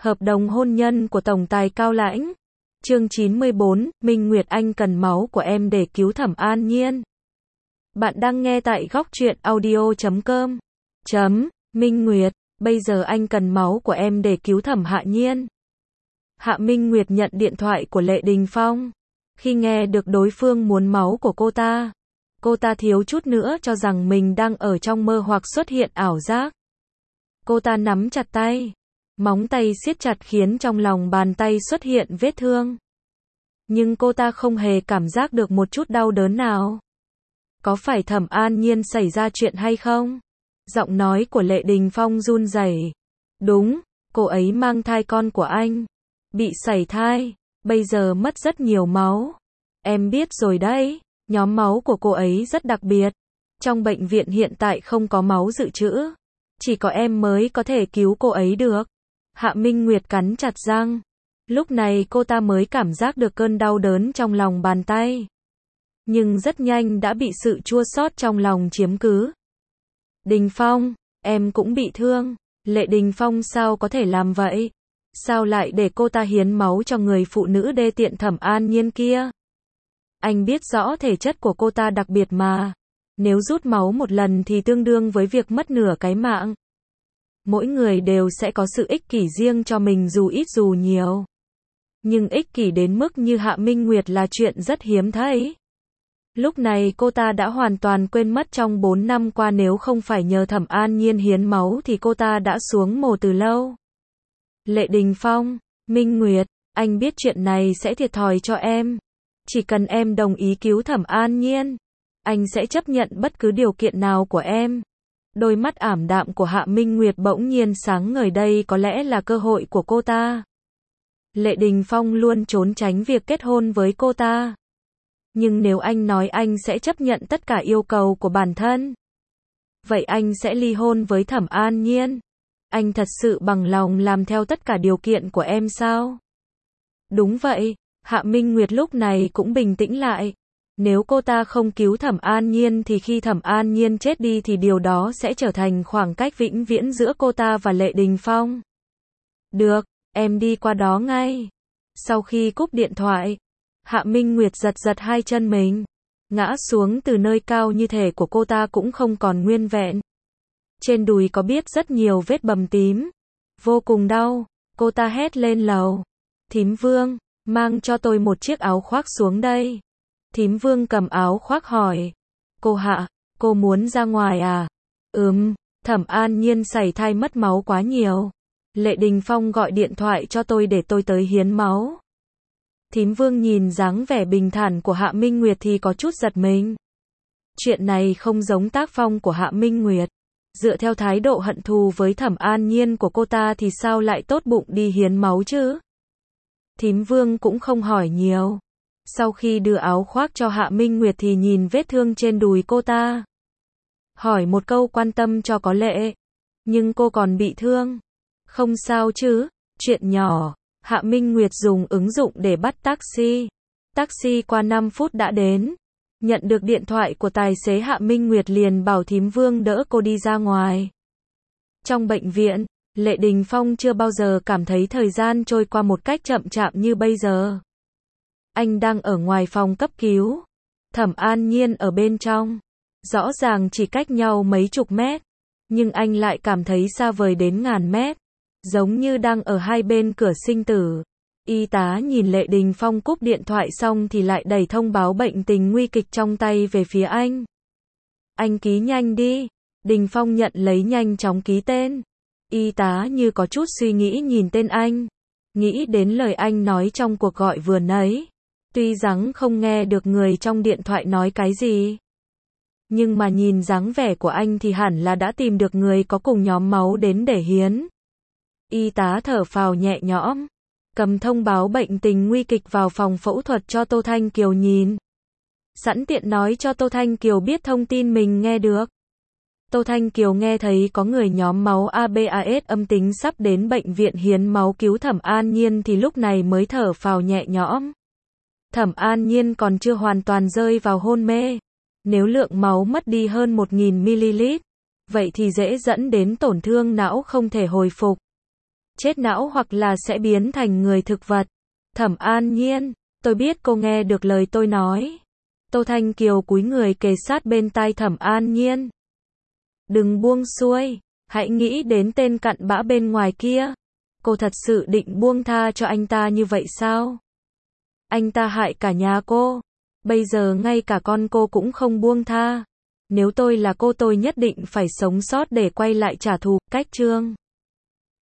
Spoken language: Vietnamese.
Hợp đồng hôn nhân của tổng tài Cao Lãnh. Chương 94, Minh Nguyệt anh cần máu của em để cứu Thẩm An Nhiên. Bạn đang nghe tại góc truyện audio.com. Minh Nguyệt, bây giờ anh cần máu của em để cứu Thẩm Hạ Nhiên. Hạ Minh Nguyệt nhận điện thoại của Lệ Đình Phong. Khi nghe được đối phương muốn máu của cô ta thiếu chút nữa cho rằng mình đang ở trong mơ hoặc xuất hiện ảo giác. Cô ta nắm chặt tay. Móng tay siết chặt khiến trong lòng bàn tay xuất hiện vết thương. Nhưng cô ta không hề cảm giác được một chút đau đớn nào. Có phải Thẩm An Nhiên xảy ra chuyện hay không? Giọng nói của Lệ Đình Phong run rẩy. Đúng, cô ấy mang thai con của anh. Bị sảy thai, bây giờ mất rất nhiều máu. Em biết rồi đấy, nhóm máu của cô ấy rất đặc biệt. Trong bệnh viện hiện tại không có máu dự trữ. Chỉ có em mới có thể cứu cô ấy được. Hạ Minh Nguyệt cắn chặt răng. Lúc này cô ta mới cảm giác được cơn đau đớn trong lòng bàn tay. Nhưng rất nhanh đã bị sự chua xót trong lòng chiếm cứ. Đình Phong, em cũng bị thương. Lệ Đình Phong sao có thể làm vậy? Sao lại để cô ta hiến máu cho người phụ nữ đê tiện Thẩm An Nhiên kia? Anh biết rõ thể chất của cô ta đặc biệt mà. Nếu rút máu một lần thì tương đương với việc mất nửa cái mạng. Mỗi người đều sẽ có sự ích kỷ riêng cho mình dù ít dù nhiều. Nhưng ích kỷ đến mức như Hạ Minh Nguyệt là chuyện rất hiếm thấy. Lúc này cô ta đã hoàn toàn quên mất trong 4 năm qua nếu không phải nhờ Thẩm An Nhiên hiến máu thì cô ta đã xuống mồ từ lâu. Lệ Đình Phong, Minh Nguyệt, anh biết chuyện này sẽ thiệt thòi cho em. Chỉ cần em đồng ý cứu Thẩm An Nhiên, anh sẽ chấp nhận bất cứ điều kiện nào của em. Đôi mắt ảm đạm của Hạ Minh Nguyệt bỗng nhiên sáng ngời, đây có lẽ là cơ hội của cô ta. Lệ Đình Phong luôn trốn tránh việc kết hôn với cô ta. Nhưng nếu anh nói anh sẽ chấp nhận tất cả yêu cầu của bản thân, vậy anh sẽ ly hôn với Thẩm An Nhiên. Anh thật sự bằng lòng làm theo tất cả điều kiện của em sao? Đúng vậy, Hạ Minh Nguyệt lúc này cũng bình tĩnh lại. Nếu cô ta không cứu Thẩm An Nhiên thì khi Thẩm An Nhiên chết đi thì điều đó sẽ trở thành khoảng cách vĩnh viễn giữa cô ta và Lệ Đình Phong. Được, em đi qua đó ngay. Sau khi cúp điện thoại, Hạ Minh Nguyệt giật giật hai chân mình. Ngã xuống từ nơi cao như thể của cô ta cũng không còn nguyên vẹn. Trên đùi có biết rất nhiều vết bầm tím. Vô cùng đau, cô ta hét lên lầu. Thím Vương, mang cho tôi một chiếc áo khoác xuống đây. Thím Vương cầm áo khoác hỏi. Cô Hạ, cô muốn ra ngoài à? Thẩm An Nhiên sảy thai mất máu quá nhiều. Lệ Đình Phong gọi điện thoại cho tôi để tôi tới hiến máu. Thím Vương nhìn dáng vẻ bình thản của Hạ Minh Nguyệt thì có chút giật mình. Chuyện này không giống tác phong của Hạ Minh Nguyệt. Dựa theo thái độ hận thù với Thẩm An Nhiên của cô ta thì sao lại tốt bụng đi hiến máu chứ? Thím Vương cũng không hỏi nhiều. Sau khi đưa áo khoác cho Hạ Minh Nguyệt thì nhìn vết thương trên đùi cô ta. Hỏi một câu quan tâm cho có lệ. Nhưng cô còn bị thương. Không sao chứ, chuyện nhỏ. Hạ Minh Nguyệt dùng ứng dụng để bắt taxi. Taxi qua 5 phút đã đến. Nhận được điện thoại của tài xế, Hạ Minh Nguyệt liền bảo thím Vương đỡ cô đi ra ngoài. Trong bệnh viện, Lệ Đình Phong chưa bao giờ cảm thấy thời gian trôi qua một cách chậm chạp như bây giờ. Anh đang ở ngoài phòng cấp cứu. Thẩm An Nhiên ở bên trong. Rõ ràng chỉ cách nhau mấy chục mét. Nhưng anh lại cảm thấy xa vời đến ngàn mét. Giống như đang ở hai bên cửa sinh tử. Y tá nhìn Lệ Đình Phong cúp điện thoại xong thì lại đẩy thông báo bệnh tình nguy kịch trong tay về phía anh. Anh ký nhanh đi. Đình Phong nhận lấy nhanh chóng ký tên. Y tá như có chút suy nghĩ nhìn tên anh. Nghĩ đến lời anh nói trong cuộc gọi vừa nãy. Tuy rằng không nghe được người trong điện thoại nói cái gì. Nhưng mà nhìn dáng vẻ của anh thì hẳn là đã tìm được người có cùng nhóm máu đến để hiến. Y tá thở phào nhẹ nhõm. Cầm thông báo bệnh tình nguy kịch vào phòng phẫu thuật cho Tô Thanh Kiều nhìn. Sẵn tiện nói cho Tô Thanh Kiều biết thông tin mình nghe được. Tô Thanh Kiều nghe thấy có người nhóm máu ABAS âm tính sắp đến bệnh viện hiến máu cứu Thẩm An Nhiên thì lúc này mới thở phào nhẹ nhõm. Thẩm An Nhiên còn chưa hoàn toàn rơi vào hôn mê. Nếu lượng máu mất đi hơn 1000 ml, vậy thì dễ dẫn đến tổn thương não không thể hồi phục. chết não hoặc là sẽ biến thành người thực vật. Thẩm An Nhiên, tôi biết cô nghe được lời tôi nói. Tô Thanh Kiều cúi người kề sát bên tai Thẩm An Nhiên. Đừng buông xuôi, hãy nghĩ đến tên cặn bã bên ngoài kia. Cô thật sự định buông tha cho anh ta như vậy sao? Anh ta hại cả nhà cô. Bây giờ ngay cả con cô cũng không buông tha. Nếu tôi là cô tôi nhất định phải sống sót để quay lại trả thù. Cách chương